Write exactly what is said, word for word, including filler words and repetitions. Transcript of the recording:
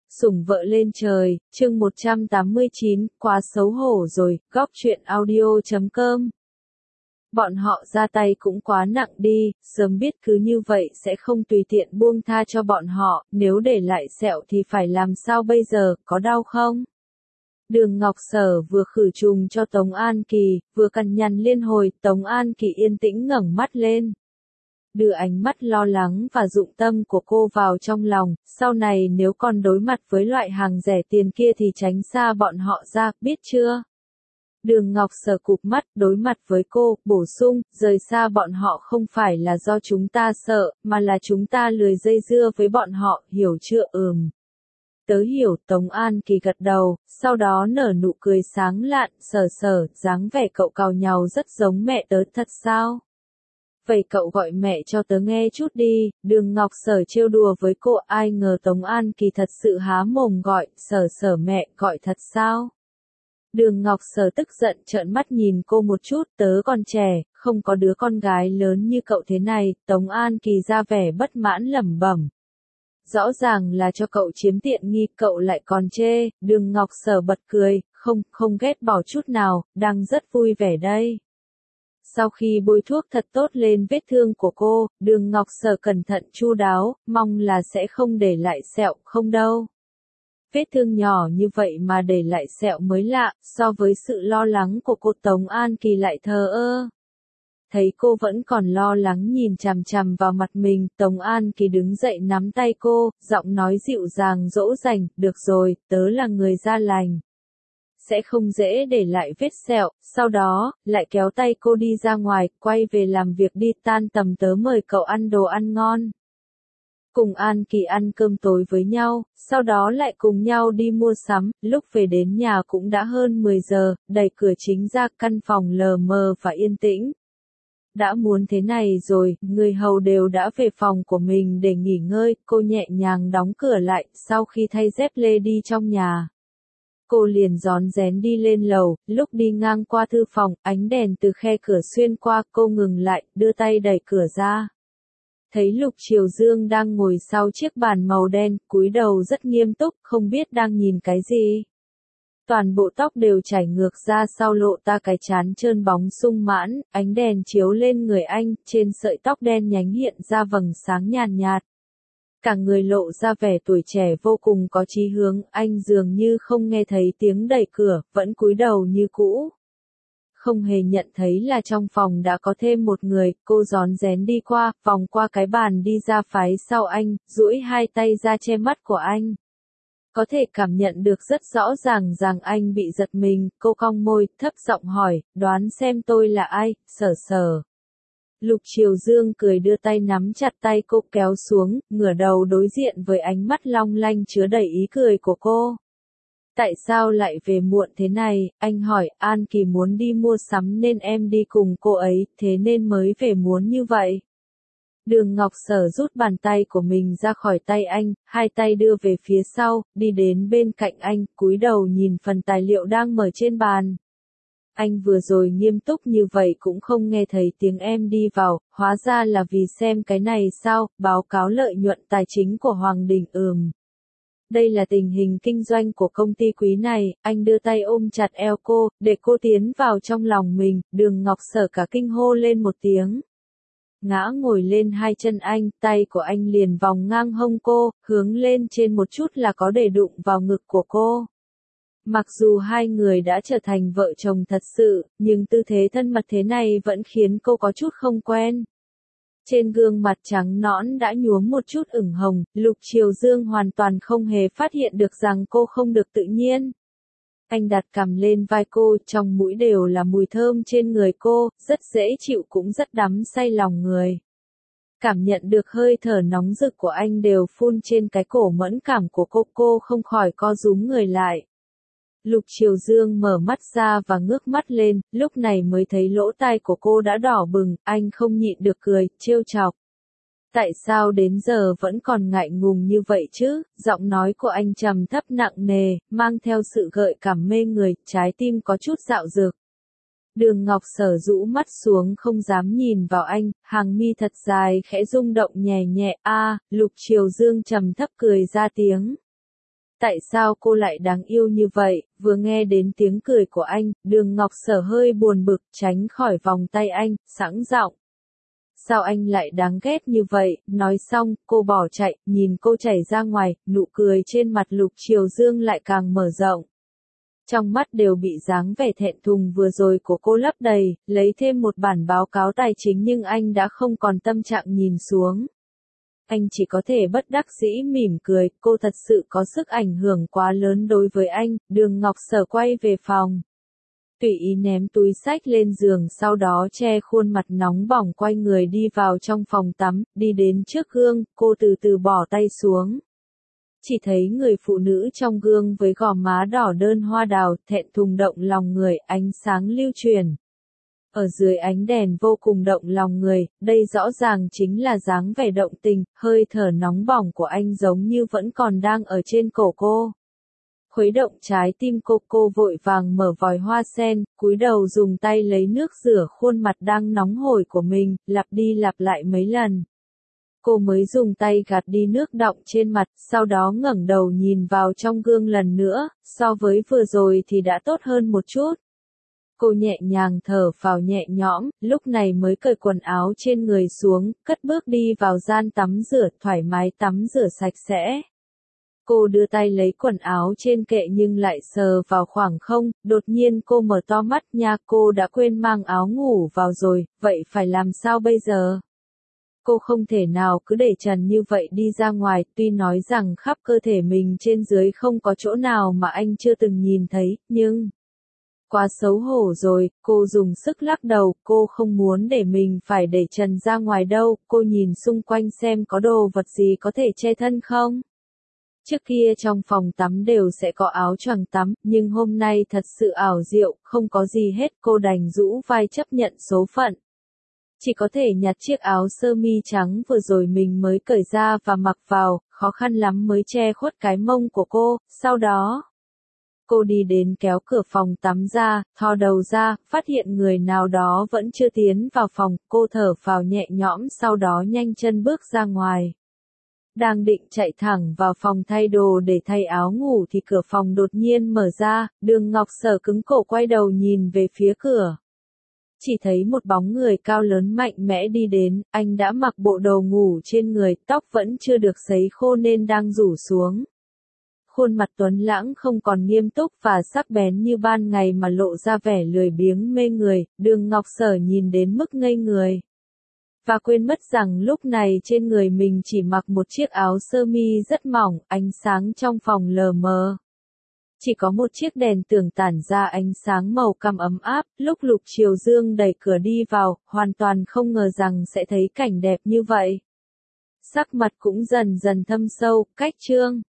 Sủng vợ lên trời, chương một trăm tám mươi chín, quá xấu hổ rồi, góc truyện audio chấm com. Bọn họ ra tay cũng quá nặng đi, sớm biết cứ như vậy sẽ không tùy tiện buông tha cho bọn họ, nếu để lại sẹo thì phải làm sao bây giờ, có đau không? Đường Ngọc Sở vừa khử trùng cho Tống An Kỳ, vừa cằn nhằn liên hồi, Tống An Kỳ yên tĩnh ngẩng mắt lên. Đưa ánh mắt lo lắng và dụng tâm của cô vào trong lòng, sau này nếu còn đối mặt với loại hàng rẻ tiền kia thì tránh xa bọn họ ra, biết chưa? Đường Ngọc Sở cụp mắt, đối mặt với cô, bổ sung, rời xa bọn họ không phải là do chúng ta sợ, mà là chúng ta lười dây dưa với bọn họ, hiểu chưa? Ừm. Tớ hiểu, Tống An Kỳ gật đầu, sau đó nở nụ cười sáng lạn, Sở Sở, dáng vẻ cậu càu nhàu rất giống mẹ tớ thật sao? Vậy cậu gọi mẹ cho tớ nghe chút đi, Đường Ngọc Sở trêu đùa với cô, ai ngờ Tống An Kỳ thật sự há mồm gọi, Sở Sở mẹ, gọi thật sao? Đường Ngọc Sở tức giận trợn mắt nhìn cô một chút, tớ còn trẻ, không có đứa con gái lớn như cậu thế này, Tống An Kỳ ra vẻ bất mãn lẩm bẩm. Rõ ràng là cho cậu chiếm tiện nghi, cậu lại còn chê, Đường Ngọc Sở bật cười, không, không ghét bỏ chút nào, đang rất vui vẻ đây. Sau khi bôi thuốc thật tốt lên vết thương của cô, Đường Ngọc Sở cẩn thận chu đáo, mong là sẽ không để lại sẹo, không đâu. Vết thương nhỏ như vậy mà để lại sẹo mới lạ, so với sự lo lắng của cô Tống An Kỳ lại thờ ơ. Thấy cô vẫn còn lo lắng nhìn chằm chằm vào mặt mình, Tống An Kỳ đứng dậy nắm tay cô, giọng nói dịu dàng dỗ dành, được rồi, tớ là người da lành. Sẽ không dễ để lại vết sẹo, sau đó, lại kéo tay cô đi ra ngoài, quay về làm việc đi, tan tầm tớ mời cậu ăn đồ ăn ngon. Cùng An Kỳ ăn cơm tối với nhau, sau đó lại cùng nhau đi mua sắm, lúc về đến nhà cũng đã hơn mười giờ, đẩy cửa chính ra, căn phòng lờ mờ và yên tĩnh. Đã muốn thế này rồi, người hầu đều đã về phòng của mình để nghỉ ngơi, cô nhẹ nhàng đóng cửa lại, sau khi thay dép lê đi trong nhà. Cô liền rón rén đi lên lầu, lúc đi ngang qua thư phòng, ánh đèn từ khe cửa xuyên qua, cô ngừng lại, đưa tay đẩy cửa ra. Thấy Lục Triều Dương đang ngồi sau chiếc bàn màu đen, cúi đầu rất nghiêm túc, không biết đang nhìn cái gì. Toàn bộ tóc đều chảy ngược ra sau lộ ta cái trán trơn bóng sung mãn, ánh đèn chiếu lên người anh, trên sợi tóc đen nhánh hiện ra vầng sáng nhàn nhạt. Cả người lộ ra vẻ tuổi trẻ vô cùng có chí hướng, anh dường như không nghe thấy tiếng đẩy cửa, vẫn cúi đầu như cũ. Không hề nhận thấy là trong phòng đã có thêm một người, cô rón rén đi qua, vòng qua cái bàn đi ra phái sau anh, duỗi hai tay ra che mắt của anh. Có thể cảm nhận được rất rõ ràng rằng anh bị giật mình, cô cong môi, thấp giọng hỏi, đoán xem tôi là ai, Sở Sở. Lục Triều Dương cười đưa tay nắm chặt tay cô kéo xuống, ngửa đầu đối diện với ánh mắt long lanh chứa đầy ý cười của cô. Tại sao lại về muộn thế này, anh hỏi, An Kỳ muốn đi mua sắm nên em đi cùng cô ấy, thế nên mới về muộn như vậy. Đường Ngọc Sở rút bàn tay của mình ra khỏi tay anh, hai tay đưa về phía sau, đi đến bên cạnh anh, cúi đầu nhìn phần tài liệu đang mở trên bàn. Anh vừa rồi nghiêm túc như vậy cũng không nghe thấy tiếng em đi vào, hóa ra là vì xem cái này sao, báo cáo lợi nhuận tài chính của Hoàng Đình. Ừm. Đây là tình hình kinh doanh của công ty quý này, anh đưa tay ôm chặt eo cô, để cô tiến vào trong lòng mình, Đường Ngọc Sở cả kinh hô lên một tiếng. Ngã ngồi lên hai chân anh, tay của anh liền vòng ngang hông cô, hướng lên trên một chút là có để đụng vào ngực của cô. Mặc dù hai người đã trở thành vợ chồng thật sự, nhưng tư thế thân mật thế này vẫn khiến cô có chút không quen. Trên gương mặt trắng nõn đã nhuốm một chút ửng hồng, Lục Triều Dương hoàn toàn không hề phát hiện được rằng cô không được tự nhiên. Anh đặt cằm lên vai cô, trong mũi đều là mùi thơm trên người cô, rất dễ chịu cũng rất đắm say lòng người. Cảm nhận được hơi thở nóng rực của anh đều phun trên cái cổ mẫn cảm của cô, cô không khỏi co rúm người lại. Lục Triều Dương mở mắt ra và ngước mắt lên, lúc này mới thấy lỗ tai của cô đã đỏ bừng, anh không nhịn được cười, trêu chọc. Tại sao đến giờ vẫn còn ngại ngùng như vậy chứ? Giọng nói của anh trầm thấp nặng nề, mang theo sự gợi cảm mê người, trái tim có chút dạo dực. Đường Ngọc Sở rũ mắt xuống không dám nhìn vào anh, hàng mi thật dài khẽ rung động nhẹ nhẹ, a, Lục Triều Dương trầm thấp cười ra tiếng. Tại sao cô lại đáng yêu như vậy? Vừa nghe đến tiếng cười của anh, Đường Ngọc Sở hơi buồn bực, tránh khỏi vòng tay anh, sẵn giọng. Sao anh lại đáng ghét như vậy? Nói xong, cô bỏ chạy, nhìn cô chảy ra ngoài, nụ cười trên mặt Lục Triều Dương lại càng mở rộng. Trong mắt đều bị dáng vẻ thẹn thùng vừa rồi của cô lấp đầy, lấy thêm một bản báo cáo tài chính nhưng anh đã không còn tâm trạng nhìn xuống. Anh chỉ có thể bất đắc dĩ mỉm cười, cô thật sự có sức ảnh hưởng quá lớn đối với anh. Đường Ngọc Sở quay về phòng. Tùy ý ném túi xách lên giường, sau đó che khuôn mặt nóng bỏng quay người đi vào trong phòng tắm, đi đến trước gương, cô từ từ bỏ tay xuống. Chỉ thấy người phụ nữ trong gương với gò má đỏ đơn hoa đào, thẹn thùng động lòng người, ánh sáng lưu truyền. Ở dưới ánh đèn vô cùng động lòng người, đây rõ ràng chính là dáng vẻ động tình, hơi thở nóng bỏng của anh giống như vẫn còn đang ở trên cổ cô. Khuấy động trái tim cô, cô vội vàng mở vòi hoa sen, cúi đầu dùng tay lấy nước rửa khuôn mặt đang nóng hổi của mình, lặp đi lặp lại mấy lần. Cô mới dùng tay gạt đi nước đọng trên mặt, sau đó ngẩng đầu nhìn vào trong gương lần nữa, so với vừa rồi thì đã tốt hơn một chút. Cô nhẹ nhàng thở phào nhẹ nhõm, lúc này mới cởi quần áo trên người xuống, cất bước đi vào gian tắm rửa, thoải mái tắm rửa sạch sẽ. Cô đưa tay lấy quần áo trên kệ nhưng lại sờ vào khoảng không, đột nhiên cô mở to mắt nha, cô đã quên mang áo ngủ vào rồi, vậy phải làm sao bây giờ? Cô không thể nào cứ để trần như vậy đi ra ngoài, tuy nói rằng khắp cơ thể mình trên dưới không có chỗ nào mà anh chưa từng nhìn thấy, nhưng... Quá xấu hổ rồi, cô dùng sức lắc đầu, cô không muốn để mình phải để trần ra ngoài đâu, cô nhìn xung quanh xem có đồ vật gì có thể che thân không. Trước kia trong phòng tắm đều sẽ có áo choàng tắm, nhưng hôm nay thật sự ảo diệu, không có gì hết, cô đành rũ vai chấp nhận số phận. Chỉ có thể nhặt chiếc áo sơ mi trắng vừa rồi mình mới cởi ra và mặc vào, khó khăn lắm mới che khuất cái mông của cô, sau đó... Cô đi đến kéo cửa phòng tắm ra, thò đầu ra, phát hiện người nào đó vẫn chưa tiến vào phòng, cô thở phào nhẹ nhõm sau đó nhanh chân bước ra ngoài. Đang định chạy thẳng vào phòng thay đồ để thay áo ngủ thì cửa phòng đột nhiên mở ra, Đường Ngọc Sở cứng cổ quay đầu nhìn về phía cửa. Chỉ thấy một bóng người cao lớn mạnh mẽ đi đến, anh đã mặc bộ đồ ngủ trên người, tóc vẫn chưa được sấy khô nên đang rủ xuống. Khuôn mặt tuấn lãng không còn nghiêm túc và sắc bén như ban ngày mà lộ ra vẻ lười biếng mê người, Đường Ngọc Sở nhìn đến mức ngây người. Và quên mất rằng lúc này trên người mình chỉ mặc một chiếc áo sơ mi rất mỏng, ánh sáng trong phòng lờ mờ. Chỉ có một chiếc đèn tường tản ra ánh sáng màu cam ấm áp, lúc Lục Triều Dương đẩy cửa đi vào, hoàn toàn không ngờ rằng sẽ thấy cảnh đẹp như vậy. Sắc mặt cũng dần dần thâm sâu, cách chương.